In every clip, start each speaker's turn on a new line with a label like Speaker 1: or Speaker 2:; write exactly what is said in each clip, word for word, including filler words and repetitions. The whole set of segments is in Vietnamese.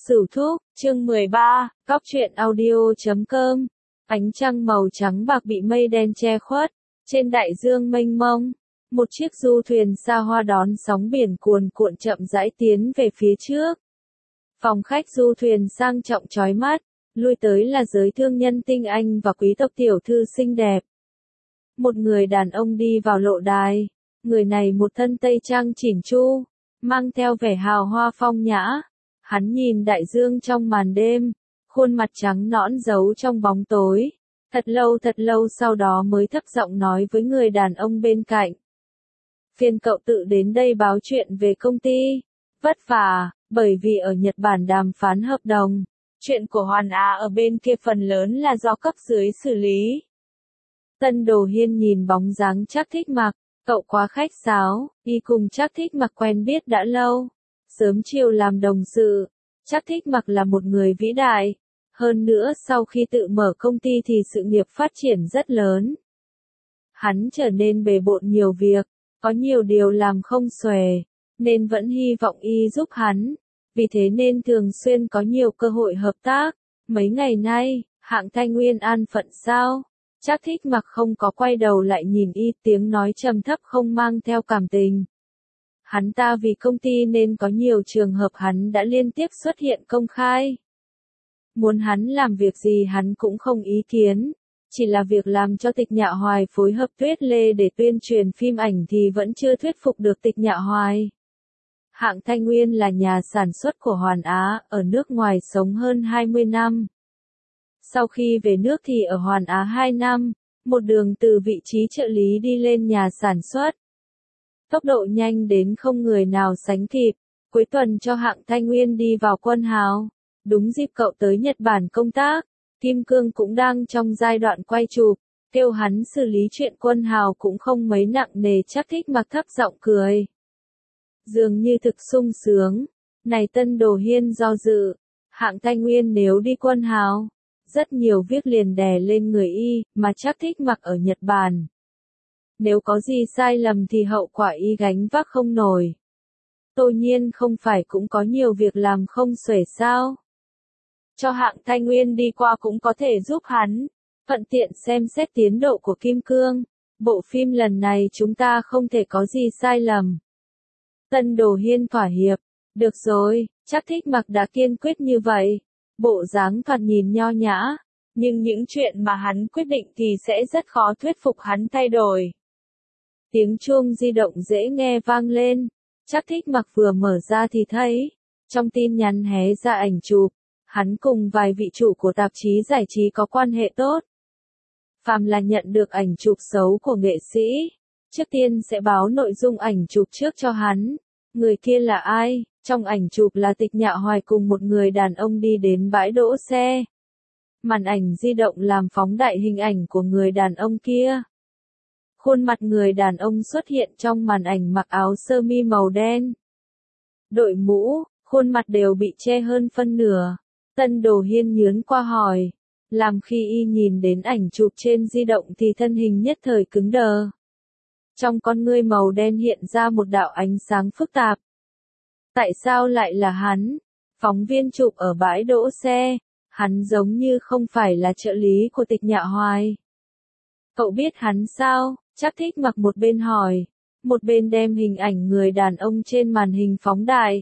Speaker 1: Sửu Thúc, chương mười ba, Cóc truyện audio chấm com. Ánh trăng màu trắng bạc bị mây đen che khuất, trên đại dương mênh mông, một chiếc du thuyền xa hoa đón sóng biển cuồn cuộn chậm rãi tiến về phía trước. Phòng khách du thuyền sang trọng chói mắt, lui tới là giới thương nhân tinh anh và quý tộc tiểu thư xinh đẹp. Một người đàn ông đi vào lộ đài, người này một thân tây trang chỉn chu, mang theo vẻ hào hoa phong nhã. Hắn nhìn đại dương trong màn đêm, khuôn mặt trắng nõn giấu trong bóng tối. Thật lâu thật lâu sau đó mới thấp giọng nói với người đàn ông bên cạnh. Phiền cậu tự đến đây báo chuyện về công ty. Vất vả, bởi vì ở Nhật Bản đàm phán hợp đồng. Chuyện của Hoàn Á ở bên kia phần lớn là do cấp dưới xử lý. Tân Đồ Hiên nhìn bóng dáng Trác Thích Mặc, cậu quá khách sáo, y cùng Trác Thích Mặc quen biết đã lâu. Sớm chiều làm đồng sự, Trác Thích Mặc là một người vĩ đại. Hơn nữa sau khi tự mở công ty thì sự nghiệp phát triển rất lớn. Hắn trở nên bề bộn nhiều việc, có nhiều điều làm không xuể, nên vẫn hy vọng y giúp hắn. Vì thế nên thường xuyên có nhiều cơ hội hợp tác. Mấy ngày nay, hạng Thanh Nguyên an phận sao? Trác Thích Mặc không có quay đầu lại nhìn y, tiếng nói trầm thấp không mang theo cảm tình. Hắn ta vì công ty nên có nhiều trường hợp hắn đã liên tiếp xuất hiện công khai. Muốn hắn làm việc gì hắn cũng không ý kiến. Chỉ là việc làm cho Tịch Nhạ Hoài phối hợp Tuyết Lê để tuyên truyền phim ảnh thì vẫn chưa thuyết phục được Tịch Nhạ Hoài. Hạng Thanh Nguyên là nhà sản xuất của Hoàn Á, ở nước ngoài sống hơn hai mươi năm. Sau khi về nước thì ở Hoàn Á hai năm, một đường từ vị trí trợ lý đi lên nhà sản xuất. Tốc độ nhanh đến không người nào sánh kịp. Cuối tuần cho Hạng Thanh Nguyên đi vào Quân Hào. Đúng dịp cậu tới Nhật Bản công tác, Kim Cương cũng đang trong giai đoạn quay chụp, kêu hắn xử lý chuyện Quân Hào cũng không mấy nặng nề. Trác Thích Mặc thấp giọng cười. Dường như thực sung sướng. Này Tân Đồ Hiên do dự, Hạng Thanh Nguyên nếu đi Quân Hào, rất nhiều việc liền đè lên người y, mà Trác Thích Mặc ở Nhật Bản. Nếu có gì sai lầm thì hậu quả y gánh vác không nổi. Tô Nhiên không phải cũng có nhiều việc làm không xuể sao? Cho Hạng Thanh Nguyên đi qua cũng có thể giúp hắn, thuận tiện xem xét tiến độ của Kim Cương. Bộ phim lần này chúng ta không thể có gì sai lầm. Tân Đồ Hiên thỏa hiệp. Được rồi, Trác Thích Mặc đã kiên quyết như vậy. Bộ dáng thoạt nhìn nho nhã, nhưng những chuyện mà hắn quyết định thì sẽ rất khó thuyết phục hắn thay đổi. Tiếng chuông di động dễ nghe vang lên. Trác Thích Mặc vừa mở ra thì thấy, trong tin nhắn hé ra ảnh chụp, hắn cùng vài vị chủ của tạp chí giải trí có quan hệ tốt. Phàm là nhận được ảnh chụp xấu của nghệ sĩ, trước tiên sẽ báo nội dung ảnh chụp trước cho hắn. Người kia là ai? Trong ảnh chụp là Tịch Nhạ Hoài cùng một người đàn ông đi đến bãi đỗ xe. Màn ảnh di động làm phóng đại hình ảnh của người đàn ông kia. Khuôn mặt người đàn ông xuất hiện trong màn ảnh mặc áo sơ mi màu đen. Đội mũ, khuôn mặt đều bị che hơn phân nửa. Tân Đồ Hiên nhướng qua hỏi. Làm khi y nhìn đến ảnh chụp trên di động thì thân hình nhất thời cứng đờ. Trong con ngươi màu đen hiện ra một đạo ánh sáng phức tạp. Tại sao lại là hắn? Phóng viên chụp ở bãi đỗ xe. Hắn giống như không phải là trợ lý của Tịch Nhạ Hoài. Cậu biết hắn sao? Trác Thích Mặc một bên hỏi, một bên đem hình ảnh người đàn ông trên màn hình phóng đại.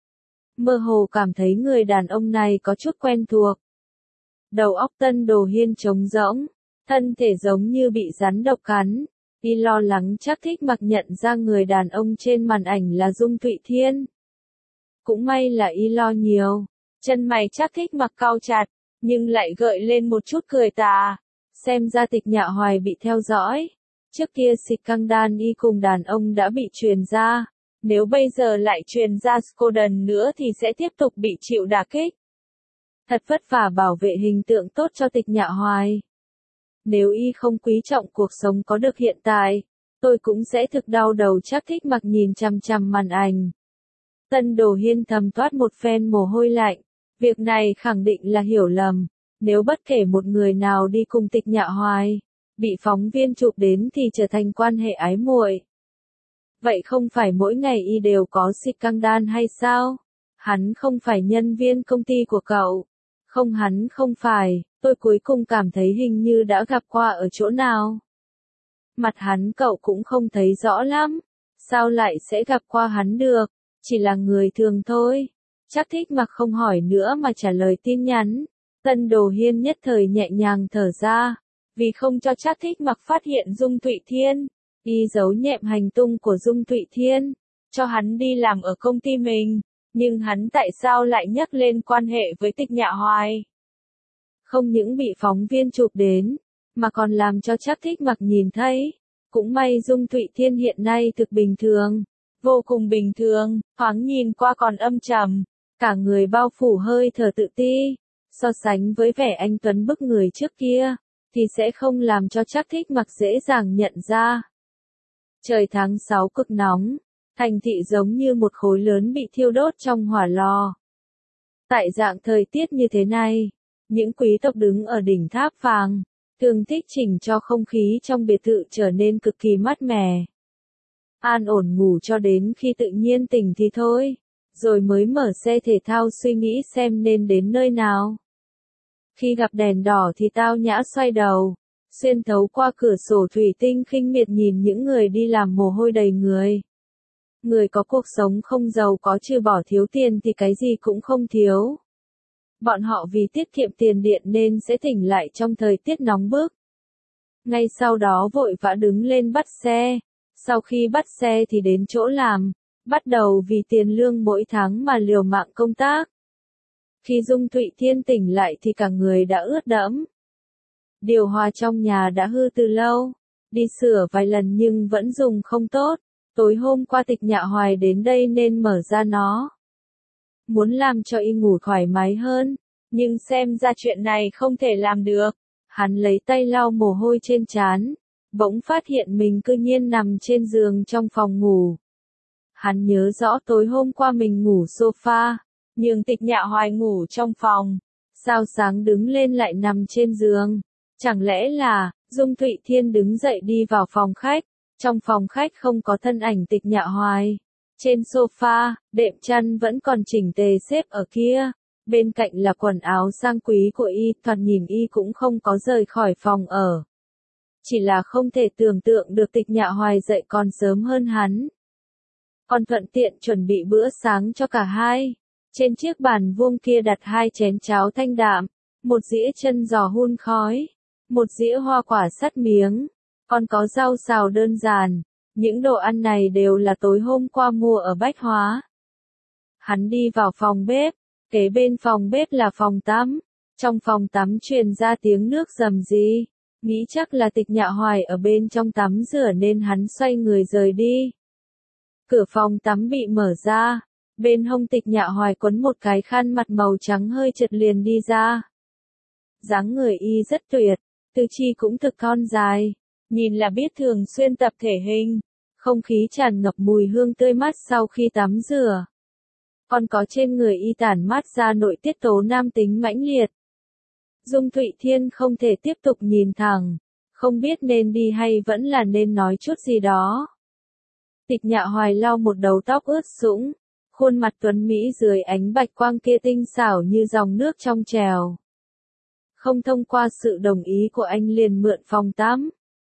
Speaker 1: Mơ hồ cảm thấy người đàn ông này có chút quen thuộc. Đầu óc Tân Đồ Hiên trống rỗng, thân thể giống như bị rắn độc cắn. Y lo lắng Trác Thích Mặc nhận ra người đàn ông trên màn ảnh là Dung Thụy Thiên. Cũng may là y lo nhiều. Chân mày Trác Thích Mặc cau chặt, nhưng lại gợi lên một chút cười tà. Xem ra Tịch Nhạ Hoài bị theo dõi. Trước kia scandal y cùng đàn ông đã bị truyền ra. Nếu bây giờ lại truyền ra Skoden nữa thì sẽ tiếp tục bị chịu đả kích. Thật vất vả bảo vệ hình tượng tốt cho Tịch Nhạ Hoài. Nếu y không quý trọng cuộc sống có được hiện tại, tôi cũng sẽ thực đau đầu. Trác Thích Mặc nhìn chằm chằm màn ảnh. Tân Đồ Hiên thầm toát một phen mồ hôi lạnh. Việc này khẳng định là hiểu lầm. Nếu bất kể một người nào đi cùng Tịch Nhạ Hoài, bị phóng viên chụp đến thì trở thành quan hệ ái muội. Vậy không phải mỗi ngày y đều có scandal hay sao? Hắn không phải nhân viên công ty của cậu. Không, hắn không phải, tôi cuối cùng cảm thấy hình như đã gặp qua ở chỗ nào. Mặt hắn cậu cũng không thấy rõ lắm. Sao lại sẽ gặp qua hắn được? Chỉ là người thường thôi. Trác Thích Mặc không hỏi nữa mà trả lời tin nhắn. Tân Đồ Hiên nhất thời nhẹ nhàng thở ra. Vì không cho Trác Thích Mặc phát hiện Dung Thụy Thiên, y giấu nhẹm hành tung của Dung Thụy Thiên, cho hắn đi làm ở công ty mình. Nhưng hắn tại sao lại nhắc lên quan hệ với Tịch Nhạ Hoài? Không những bị phóng viên chụp đến, mà còn làm cho Trác Thích Mặc nhìn thấy. Cũng may Dung Thụy Thiên hiện nay thực bình thường, vô cùng bình thường, thoáng nhìn qua còn âm trầm, cả người bao phủ hơi thở tự ti. So sánh với vẻ anh tuấn bức người trước kia, thì sẽ không làm cho Trác Thích Mặc dễ dàng nhận ra. Trời tháng sáu cực nóng, thành thị giống như một khối lớn bị thiêu đốt trong hỏa lò. Tại dạng thời tiết như thế này, những quý tộc đứng ở đỉnh tháp vàng, thường thích chỉnh cho không khí trong biệt thự trở nên cực kỳ mát mẻ. An ổn ngủ cho đến khi tự nhiên tỉnh thì thôi, rồi mới mở xe thể thao suy nghĩ xem nên đến nơi nào. Khi gặp đèn đỏ thì tao nhã xoay đầu, xuyên thấu qua cửa sổ thủy tinh khinh miệt nhìn những người đi làm mồ hôi đầy người. Người có cuộc sống không giàu có trừ bỏ thiếu tiền thì cái gì cũng không thiếu. Bọn họ vì tiết kiệm tiền điện nên sẽ tỉnh lại trong thời tiết nóng bức. Ngay sau đó vội vã đứng lên bắt xe. Sau khi bắt xe thì đến chỗ làm, bắt đầu vì tiền lương mỗi tháng mà liều mạng công tác. Khi Dung Thụy Thiên tỉnh lại thì cả người đã ướt đẫm. Điều hòa trong nhà đã hư từ lâu, đi sửa vài lần nhưng vẫn dùng không tốt. Tối hôm qua Tịch Nhạ Hoài đến đây nên mở ra nó. Muốn làm cho y ngủ thoải mái hơn, nhưng xem ra chuyện này không thể làm được. Hắn lấy tay lau mồ hôi trên trán, bỗng phát hiện mình cư nhiên nằm trên giường trong phòng ngủ. Hắn nhớ rõ tối hôm qua mình ngủ sofa, nhưng Tịch Nhạ Hoài ngủ trong phòng. Sao sáng đứng lên lại nằm trên giường? Chẳng lẽ là, Dung Thụy Thiên đứng dậy đi vào phòng khách. Trong phòng khách không có thân ảnh Tịch Nhạ Hoài. Trên sofa, đệm chăn vẫn còn chỉnh tề xếp ở kia. Bên cạnh là quần áo sang quý của y, thoạt nhìn y cũng không có rời khỏi phòng ở. Chỉ là không thể tưởng tượng được Tịch Nhạ Hoài dậy còn sớm hơn hắn. Còn thuận tiện chuẩn bị bữa sáng cho cả hai. Trên chiếc bàn vuông kia đặt hai chén cháo thanh đạm, một dĩa chân giò hun khói, một dĩa hoa quả sắt miếng, còn có rau xào đơn giản. Những đồ ăn này đều là tối hôm qua mua ở Bách Hóa. Hắn đi vào phòng bếp, kế bên phòng bếp là phòng tắm. Trong phòng tắm truyền ra tiếng nước rầm rì, nghĩ chắc là Tịch Nhạ Hoài ở bên trong tắm rửa nên hắn xoay người rời đi. Cửa phòng tắm bị mở ra, bên hông Tịch Nhạ Hoài quấn một cái khăn mặt màu trắng hơi chật liền đi ra. Dáng người y rất tuyệt, tứ chi cũng thực thon dài, nhìn là biết thường xuyên tập thể hình. Không khí tràn ngập mùi hương tươi mát sau khi tắm rửa. Còn có trên người y tản mát ra nội tiết tố nam tính mãnh liệt. Dung Thụy Thiên không thể tiếp tục nhìn thẳng, không biết nên đi hay vẫn là nên nói chút gì đó. Tịch Nhạ Hoài lau một đầu tóc ướt sũng, khuôn mặt tuấn mỹ dưới ánh bạch quang kia tinh xảo như dòng nước trong trèo. Không thông qua sự đồng ý của anh liền mượn phòng tắm.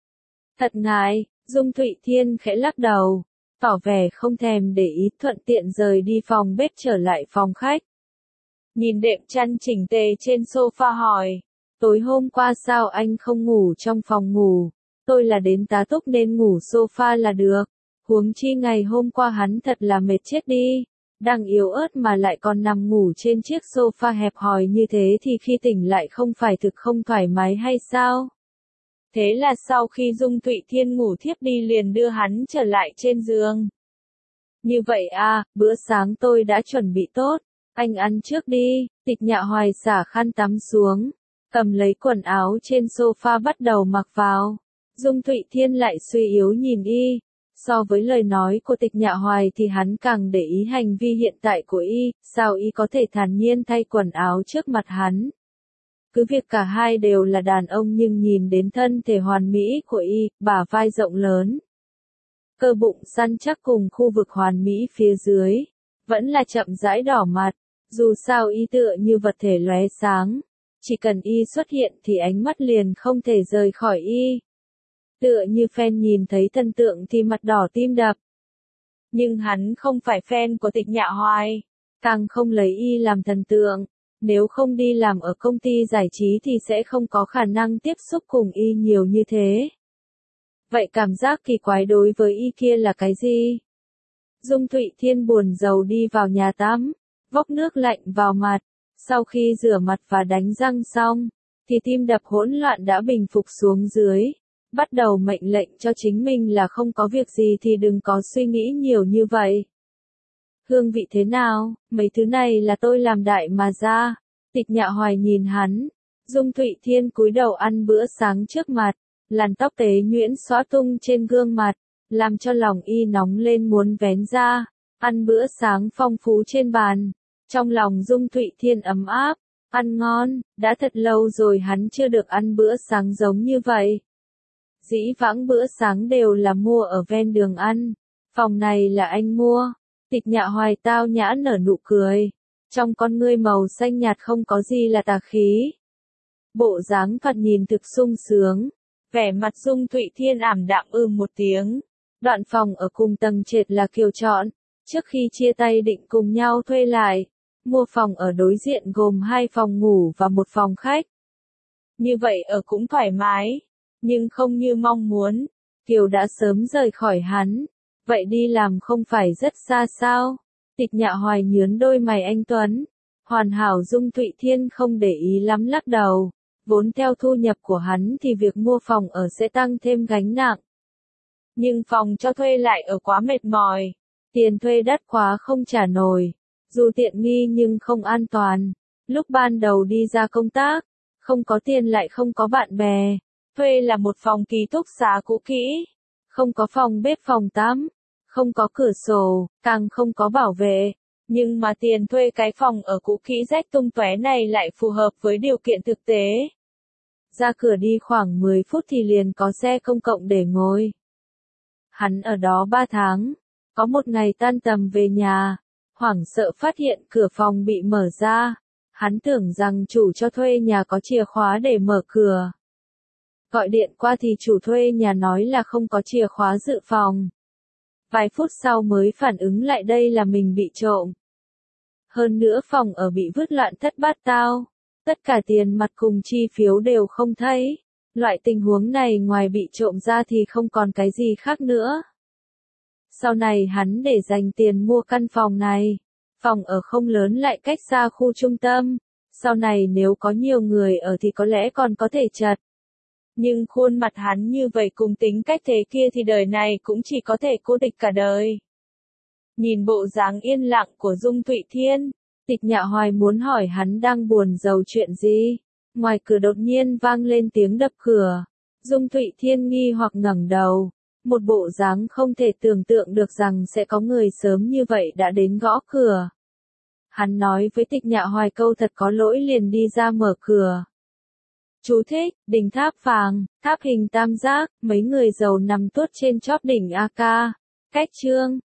Speaker 1: Thật ngại, Dung Thụy Thiên khẽ lắc đầu, tỏ vẻ không thèm để ý, thuận tiện rời đi phòng bếp trở lại phòng khách. Nhìn đệm chăn chỉnh tề trên sofa hỏi, tối hôm qua sao anh không ngủ trong phòng ngủ? Tôi là đến tá túc nên ngủ sofa là được. Huống chi ngày hôm qua hắn thật là mệt chết đi, đang yếu ớt mà lại còn nằm ngủ trên chiếc sofa hẹp hòi như thế thì khi tỉnh lại không phải thực không thoải mái hay sao? Thế là sau khi Dung Thụy Thiên ngủ thiếp đi liền đưa hắn trở lại trên giường. Như vậy à, bữa sáng tôi đã chuẩn bị tốt, anh ăn trước đi. Tịch Nhạ Hoài xả khăn tắm xuống, cầm lấy quần áo trên sofa bắt đầu mặc vào. Dung Thụy Thiên lại suy yếu nhìn y. So với lời nói của Tịch Nhạ Hoài thì hắn càng để ý hành vi hiện tại của y, sao y có thể thản nhiên thay quần áo trước mặt hắn. Cứ việc cả hai đều là đàn ông nhưng nhìn đến thân thể hoàn mỹ của y, bả vai rộng lớn, cơ bụng săn chắc cùng khu vực hoàn mỹ phía dưới, vẫn là chậm rãi đỏ mặt, dù sao y tựa như vật thể lóe sáng, chỉ cần y xuất hiện thì ánh mắt liền không thể rời khỏi y. Tựa như fan nhìn thấy thần tượng thì mặt đỏ tim đập. Nhưng hắn không phải fan của Tịch Nhạ Hoài, càng không lấy y làm thần tượng, nếu không đi làm ở công ty giải trí thì sẽ không có khả năng tiếp xúc cùng y nhiều như thế. Vậy cảm giác kỳ quái đối với y kia là cái gì? Dung Thụy Thiên buồn rầu đi vào nhà tắm, vốc nước lạnh vào mặt, sau khi rửa mặt và đánh răng xong, thì tim đập hỗn loạn đã bình phục xuống dưới, bắt đầu mệnh lệnh cho chính mình là không có việc gì thì đừng có suy nghĩ nhiều như vậy. Hương vị thế nào, mấy thứ này là tôi làm đại mà ra. Tịch Nhạ Hoài nhìn hắn, Dung Thụy Thiên cúi đầu ăn bữa sáng trước mặt, làn tóc tế nhuyễn xõa tung trên gương mặt, làm cho lòng y nóng lên muốn vén ra, ăn bữa sáng phong phú trên bàn. Trong lòng Dung Thụy Thiên ấm áp, ăn ngon, đã thật lâu rồi hắn chưa được ăn bữa sáng giống như vậy. Dĩ vãng bữa sáng đều là mua ở ven đường ăn, phòng này là anh mua. Tịch Nhạ Hoài tao nhã nở nụ cười, trong con ngươi màu xanh nhạt không có gì là tà khí. Bộ dáng thoạt nhìn thực sung sướng, vẻ mặt Dung Thụy Thiên ảm đạm ư một tiếng. Đoạn phòng ở cùng tầng trệt là Kiều chọn, trước khi chia tay định cùng nhau thuê lại, mua phòng ở đối diện gồm hai phòng ngủ và một phòng khách. Như vậy ở cũng thoải mái, nhưng không như mong muốn, Kiều đã sớm rời khỏi hắn. Vậy đi làm không phải rất xa sao? Tịch Nhạ Hoài nhướng đôi mày anh tuấn. Hoàn hảo Dung Thụy Thiên không để ý lắm lắc đầu. Vốn theo thu nhập của hắn thì việc mua phòng ở sẽ tăng thêm gánh nặng. Nhưng phòng cho thuê lại ở quá mệt mỏi. Tiền thuê đắt quá không trả nổi. Dù tiện nghi nhưng không an toàn. Lúc ban đầu đi ra công tác, không có tiền lại không có bạn bè. Thuê là một phòng ký túc xá cũ kỹ. Không có phòng bếp phòng tắm, không có cửa sổ, càng không có bảo vệ. Nhưng mà tiền thuê cái phòng ở cũ kỹ rách tung tóe này lại phù hợp với điều kiện thực tế. Ra cửa đi khoảng mười phút thì liền có xe công cộng để ngồi. Hắn ở đó ba tháng, có một ngày tan tầm về nhà, hoảng sợ phát hiện cửa phòng bị mở ra. Hắn tưởng rằng chủ cho thuê nhà có chìa khóa để mở cửa. Gọi điện qua thì chủ thuê nhà nói là không có chìa khóa dự phòng. Vài phút sau mới phản ứng lại đây là mình bị trộm. Hơn nữa phòng ở bị vứt loạn thất bát tao. Tất cả tiền mặt cùng chi phiếu đều không thấy. Loại tình huống này ngoài bị trộm ra thì không còn cái gì khác nữa. Sau này hắn để dành tiền mua căn phòng này. Phòng ở không lớn lại cách xa khu trung tâm. Sau này nếu có nhiều người ở thì có lẽ còn có thể chật. Nhưng khuôn mặt hắn như vậy cùng tính cách thế kia thì đời này cũng chỉ có thể cô địch cả đời. Nhìn bộ dáng yên lặng của Dung Thụy Thiên, Tịch Nhạ Hoài muốn hỏi hắn đang buồn rầu chuyện gì. Ngoài cửa đột nhiên vang lên tiếng đập cửa. Dung Thụy Thiên nghi hoặc ngẩng đầu. Một bộ dáng không thể tưởng tượng được rằng sẽ có người sớm như vậy đã đến gõ cửa. Hắn nói với Tịch Nhạ Hoài câu thật có lỗi liền đi ra mở cửa. Chú thích, đỉnh tháp vàng, tháp hình tam giác, mấy người giàu nằm tuốt trên chóp đỉnh a ca. Cách chương.